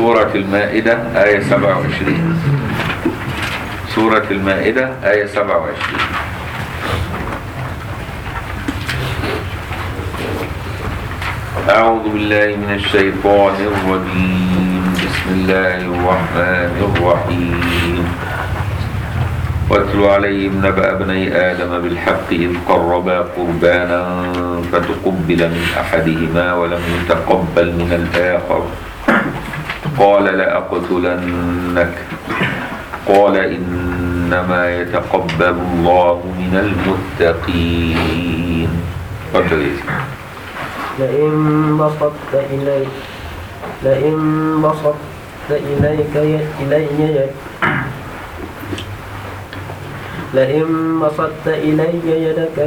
سورة المائدة آية 27. سورة المائدة آية 27. أعوذ بالله من الشيطان الرجيم. بسم الله الرحمن الرحيم. واتل عليهم نبأ ابني آدم بالحق إذ قربا قربانا فتقبل من أحدهما ولم يتقبل من الآخر قال لأقتلنك قال إنما يتقبل الله من المتقين. تفضل يا سيدي. لئن بسطت إلي يدك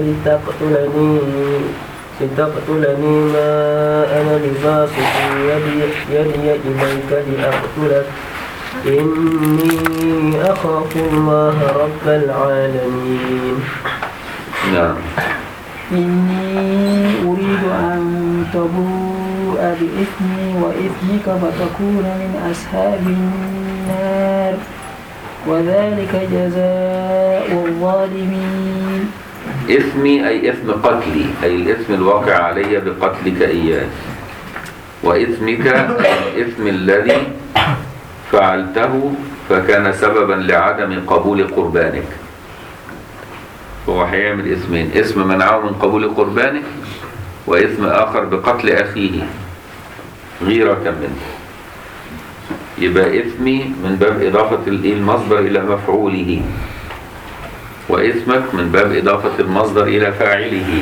لتقتلني ما أنا بباسط يدي إليك لأقتلك إني أخاف الله رب العالمين. نعم. إني أريد أن تبوء بإثمي وإثمك فتكون من أصحاب النار وذلك جزاء الظالمين. إثمي أي إثم قتلي، أي الإثم الواقع علي بقتلك إياه، وإثمك أي الإثم الذي فعلته فكان سببا لعدم قبول قربانك. هو هيعمل إثمين، إثم منعه من قبول قربانك وإثم آخر بقتل أخيه غيرة منه. يبقى إثمي من باب إضافة المصدر إلى مفعوله، وإثمك من باب إضافة المصدر إلى فاعله.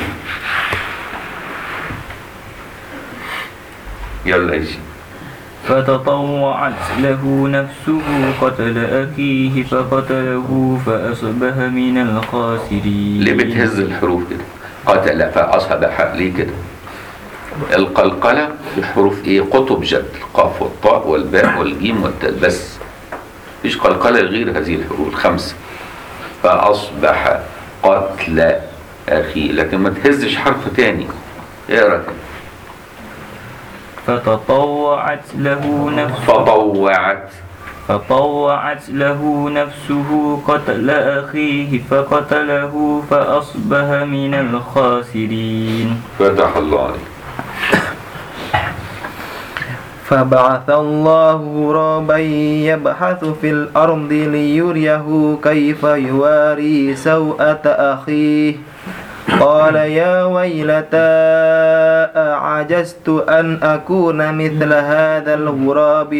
يلا إيش. فتطوعت له نفسه قتل أخيه فقتله فأصبح من الخاسرين. ليه بتهز الحروف كده؟ قتل فأصبح، ليه كده؟ القلقلة بحروف إيه؟ قطب جد، القاف والطاء والباء والجيم والتاء بس، مفيش قلقلة غير هذه الحروف الخمسة. فأصبح قتل أخي، لكن ما تهزش حرف تاني. اقرأ تاني. فطوعت له نفسه قتل أخيه فقتله فأصبح من الخاسرين. فتح الله عليك. فبعث الله غرابا يبحث في الأرض ليريه كيف يواري سوءة أخيه قال يا ويلتى أعجزت أن أكون مثل هذا الغراب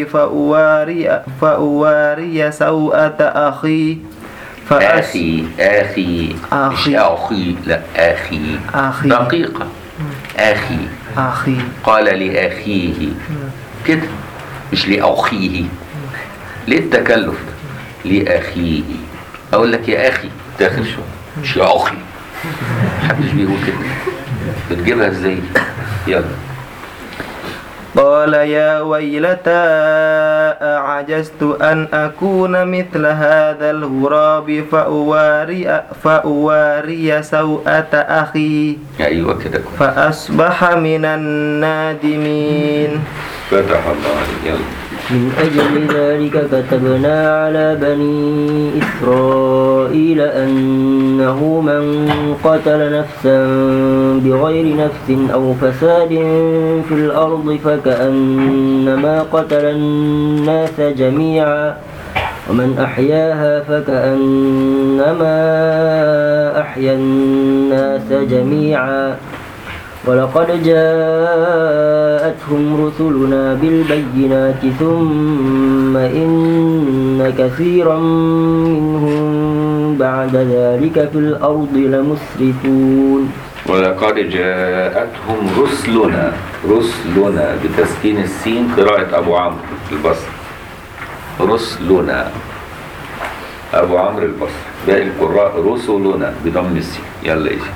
فأواري سوءة أخي أخي مش أخي، لا أخي دقيقة. أخي قال لأخيه كده، مش لأخيه. ليه التكلف ده؟ لأخيه. أقول لك يا أخي داخل شو، مش يا أخي. محدش بيقول كده، بتجيبها ازاي؟ يلا. قال يا ويلتى أعجزت أن أكون مثل هذا الغراب فأواري سوءة أخي. أيوة كده. فأصبح من النادمين. فتح الله عليك. يلا. من أجل ذلك كتبنا على بني إسرائيل أنه من قتل نفسا بغير نفس أو فساد في الأرض فكأنما قتل الناس جميعا ومن أحياها فكأنما أحيا الناس جميعا ولقد جاءتهم رسلنا بالبينات ثم إن كثيرا منهم بعد ذلك في الأرض لمسرفون. ولقد جاءتهم رسلنا بتسكين السين قراءة أبو عمرو البصري. رسلنا أبو عمرو البصري. باقي القراء رسلنا بضم السين. يلا إيش.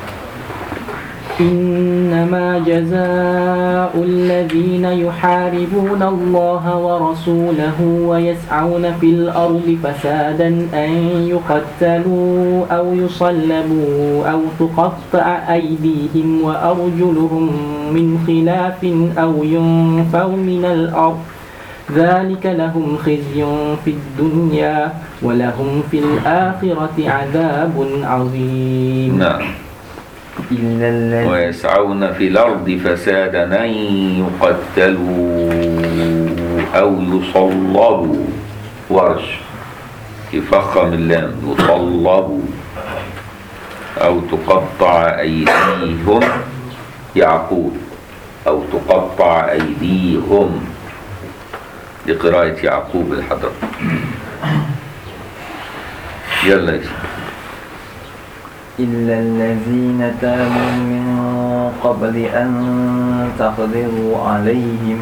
إنما جزاء الذين يحاربون الله ورسوله ويسعون في الأرض فسادا أن يقتلوا أو يصلبوا أو تقطع أيديهم وأرجلهم من خلاف أو ينفوا من الأرض ذلك لهم خزي في الدنيا ولهم في الآخرة عذاب عظيم. نعم. إلا الذين ويسعون في الأرض فسادا أن يقتلوا أو يصلبوا. ورش يفخم اللام، يصلبوا أو تقطع أيديهم. يعقوب أو تقطع أيديهم لقراءة يعقوب الحضر. يلا يا إلا الذين تابوا من قبل أن تقدروا عليهم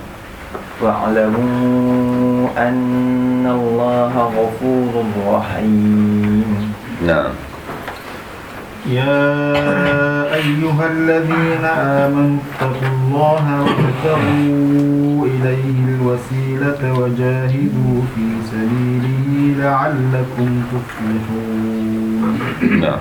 فاعلموا أن الله غفور رحيم. نعم. يا أيها الذين آمنوا اتقوا الله وابتغوا إليه الوسيلة وجاهدوا في سبيله لعلكم تفلحون. نعم.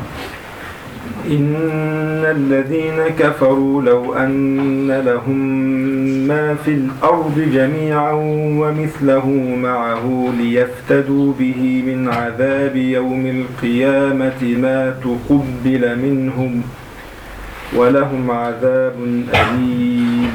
إن الذين كفروا لو أن لهم ما في الأرض جميعا ومثله معه ليفتدوا به من عذاب يوم القيامة ما تقبل منهم ولهم عذاب أليم.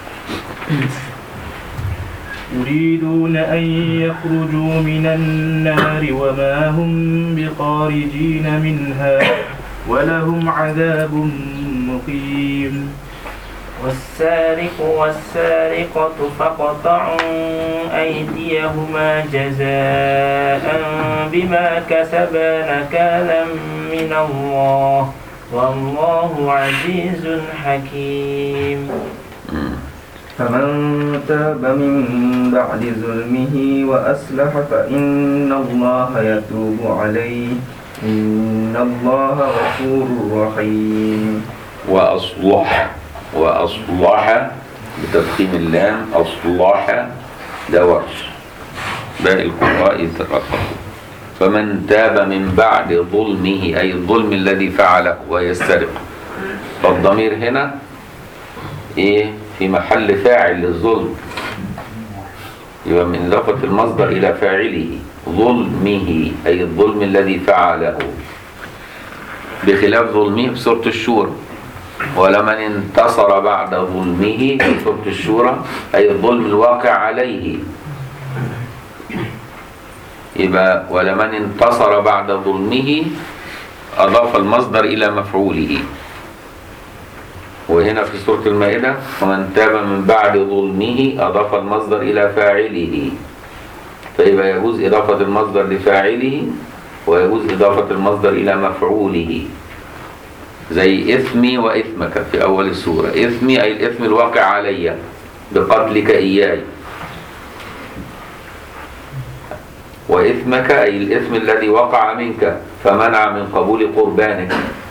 يريدون أن يخرجوا من النار وما هم بخارجين منها ولهم عذاب مقيم. والسارق والسارقة فاقطعوا أيديهما جزاء بما كسبا نكالا من الله والله عزيز حكيم. فمن تاب من بعد ظلمه وأصلح فإن الله يتوب عليه إن الله غفور رحيم. وأصلح بتفخيم اللام، أصلح ده ورش، باقي القراء يترقبوا. فمن تاب من بعد ظلمه أي الظلم الذي فعله ويسترق. فالضمير هنا إيه؟ في محل فاعل للظلم، يبقى من إضافة المصدر إلى فاعله. ظلمه أي الظلم الذي فعله، بخلاف ظلمه في سورة الشورى. ولمن انتصر بعد ظلمه في سورة الشورى أي الظلم الواقع عليه. يبقى ولمن انتصر بعد ظلمه أضاف المصدر إلى مفعوله. وهنا في سورة المائدة ومن تاب من بعد ظلمه أضاف المصدر إلى فاعله. فيبقى يجوز إضافة المصدر لفاعله ويجوز إضافة المصدر إلى مفعوله، زي إثمي وإثمك في أول السورة. إثمي أي الإثم الواقع علي بقتلك إياي، وإثمك أي الإثم الذي وقع منك فمنع من قبول قربانك.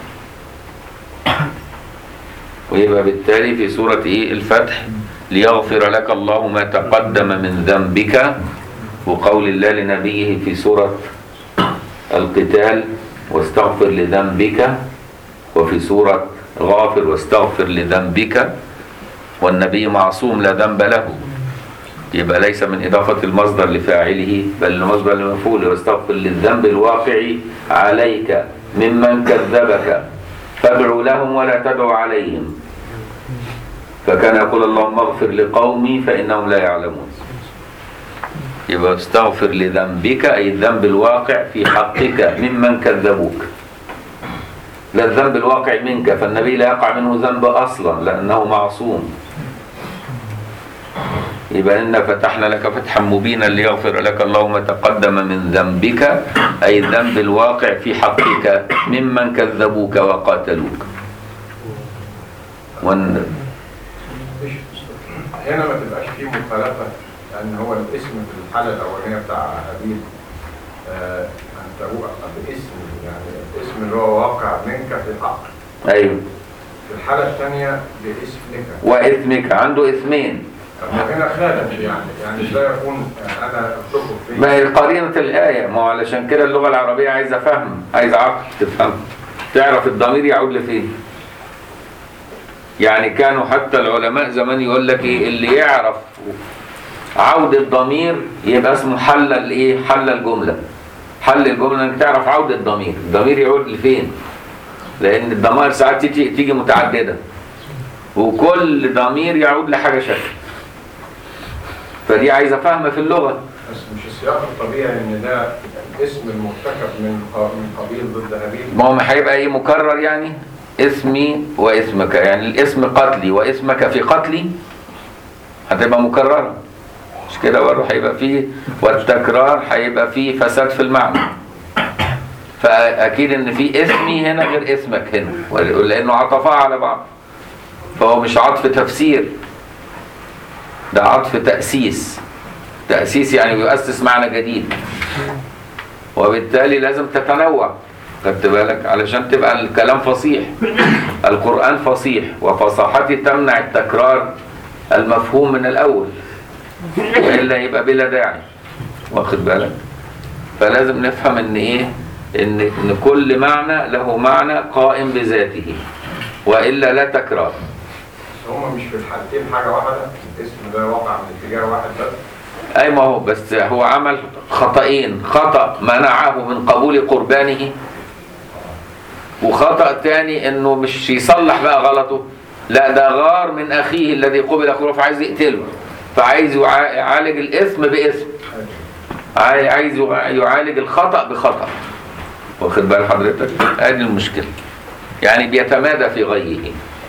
ويبقى بالتالي في سورة الفتح ليغفر لك الله ما تقدم من ذنبك، وقول الله لنبيه في سورة القتال واستغفر لذنبك، وفي سورة غافر واستغفر لذنبك، والنبي معصوم لا ذنب له. يبقى ليس من إضافة المصدر لفاعله بل المصدر لمفعوله. واستغفر للذنب الواقع عليك ممن كذبك فادعوا لهم ولا تدعوا عليهم. فكان يقول اللهم اغفر لقومي فإنهم لا يعلمون. يبقى استغفر لذنبك أي الذنب الواقع في حقك ممن كذبوك، لا الذنب الواقع منك، فالنبي لا يقع منه ذنب أصلا لأنه معصوم. يبقى إنا فتحنا لك فتحا مبينا ليغفر لك الله ما تقدم من ذنبك أي الذنب الواقع في حقك ممن كذبوك وقاتلوك. هنا ما تبقاش فيه مخالفة، لأن هو الاسم في الحالة الأولانية بتاع هابيل أن تبوء باسم، يعني الاسم اللي هو واقع منك في الحق. أيوه. في الحالة الثانية باسمك وإثمك، عنده اسمين. هنا خالف، يعني لا يكون أنا أتركه فيه. ما هي قرينة الآية، ما هو علشان كده اللغة العربية عايزة فهم، عايزة عقل تفهم، تعرف الضمير يعود لفين. يعني كانوا حتى العلماء زمان يقول لك إيه اللي يعرف عودة ضمير يبقى اسمه حل الايه؟ حل الجملة. حل الجملة انك تعرف عودة ضمير، الضمير يعود لفين؟ لأن الضمائر ساعات تيجي متعددة، وكل ضمير يعود لحاجة شكل. فدي عايزة فهم في اللغة. بس مش السياق الطبيعي ان ده اسم المرتكب من قبيل ضد هابيل؟ ما هو هيبقى ايه؟ مكرر يعني؟ اسمي واسمك، يعني الاسم قتلي واسمك في قتلي هتبقى مكررة، مش كده برضه؟ هيبقى فيه، والتكرار هيبقى فيه فساد في المعنى. فأكيد إن في اسمي هنا غير اسمك هنا، لأنه عطفاء على بعض، فهو مش عطف تفسير، ده عطف تأسيس. تأسيس يعني بيؤسس معنى جديد، وبالتالي لازم تتنوع، خدت بالك؟ علشان تبقى الكلام فصيح. القرآن فصيح، وفصاحته تمنع التكرار المفهوم من الأول، وإلا يبقى بلا داعي، واخد بالك؟ فلازم نفهم إن إيه؟ إن كل معنى له معنى قائم بذاته، وإلا لا تكرار. هم مش في الحالتين حاجة واحدة، الاسم ده واقع من اتجاه واحد بس. أي ما هو، بس هو عمل خطأين: خطأ منعه من قبول قربانه، وخطأ تاني إنه مش يصلح بقى غلطه، لا ده غار من أخيه الذي قبل قربانه فعايز يقتله، فعايز يعالج الاسم باسم، عايز يعالج الخطأ بخطأ، واخد بال حضرتك؟ ادي المشكلة، يعني بيتمادى في غيه.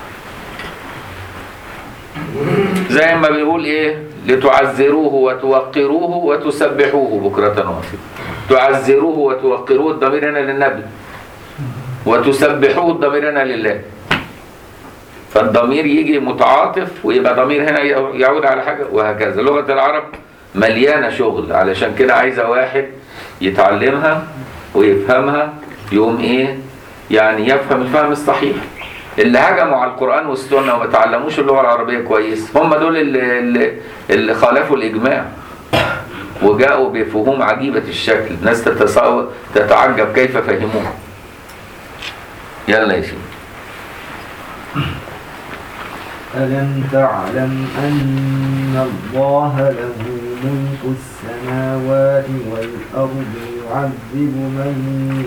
زي ما بيقول ايه؟ لتعزروه وتوقروه وتسبحوه بكرة واصيلا. تعزروه وتوقروه الضمير هنا للنبي، وتسبحوه الضمير هنا لله. فالضمير يجي متعاطف ويبقى ضمير هنا يعود على حاجة، وهكذا. لغة العرب مليانة شغل، علشان كده عايزة واحد يتعلمها ويفهمها، يقوم ايه؟ يعني يفهم الفهم الصحيح. اللي هجموا على القرآن والسنة وما تعلموش اللغة العربية كويس هم دول اللي خالفوا الإجماع وجاءوا بفهوم عجيبة الشكل، ناس تتعجب كيف فهموه. يلا يا شيخ. ألم تعلم أن الله له ملك السماوات والأرض يعذب من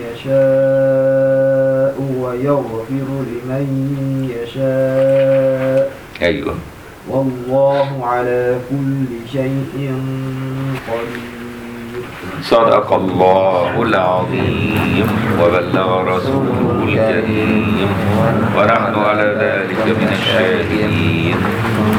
يشاء ويغفر لمن يشاء. أيوه. والله على كل شيء قدير. صدق الله العظيم وبلغ رسوله الكريم ونحن على ذلك من الشاهدين.